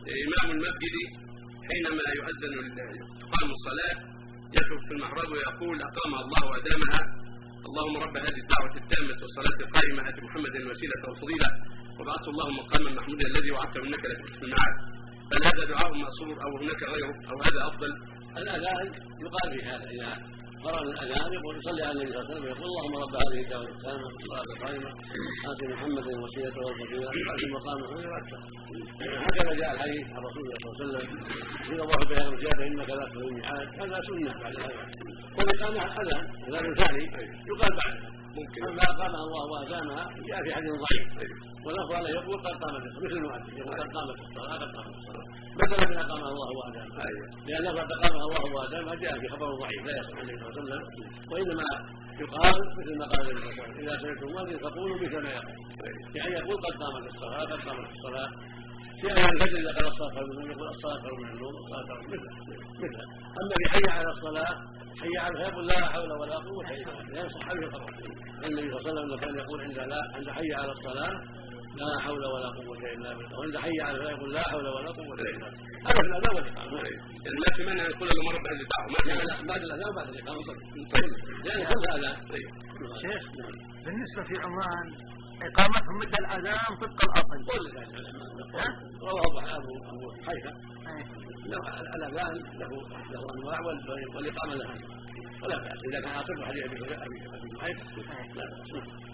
إمام المسجد حينما تقام الصلاة يقف في المحراب ويقول أقامها الله وأدامها، اللهم رب هذه الدعوة التامة والصلاة القائمة آت محمد الوسيلة والفضيلة وابعثه اللهم مقاما محمودا الذي وعدته إنك لتخلف الميعاد. هل هذا دعاء مأثور أو هناك غيره أو هذا أفضل؟ الأذان يقال في هذا، إذا قرأ الأذان يقول صلي على النبي صلى الله عليه وسلم يقول اللهم رب هذه الدعوة التامة والصلاة القائمة آت محمد الوسيلة والفضيلة وابعثه مقاما محمودا. هكذا جاء الحديث عن رسول الله صلى الله عليه وسلم إن الله بهذا الزيادة إنك لا تخلف الميعاد، هذا سنة بعد هذا. والإقامة أذان، الأذان الثاني يقال بعد ممكن، أما أقامها الله وأدامها جاء في حديث ضعيف، والأفضل أن يقول قد قامت الصلاة، مثل المؤذن يقول قد قامت الصلاة قد قامت الصلاة بدلا من أقامها الله وأدامها، لأن لفظ أقامها الله وأدامها جاء في خبر ضعيف لا يصح عن النبي صلى الله عليه وسلم، وإنما يقال مثل ما قال النبي صلى الله عليه وسلم إذا سمعتم المؤذن فقولوا مثل ما يقول، يعني يقول قد قامت الصلاة قد قامت الصلاة. في أيام الفجر إذا قال الصلاة خير من النوم يقول الصلاة خير من النوم الصلاة خير مثله. أما في حي على الصلاة حي على يقول لا حول ولا قوة إلا بالله، لأن صحابي الخبر النبي صلى الله عليه وسلم كان يقول عند حي على الصلاة لا حول ولا قوة إلا بالله، وعند حي على الفلاح يقول لا حول ولا قوة إلا بالله. هذا في الأذان والإقامة، يعني ما في مانع يقول له مرة بعد الدعوة بعد الأذان وبعد الإقامة لأن كلها أذان. شيخ بالنسبة في عمان إقامتهم مثل الأذان طبق الأصل كل ذلك رواه أبو حيفا الأذان له أنواع والإقامة لها ولا بأس إذا كان أصل حديث أبي حيفا لا بأس.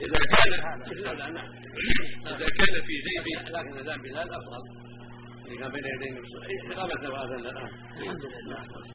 إذا كان في جيبه لكن الأذان بلال أفضل إذا كان بين يدين إقامة وأذان الآن.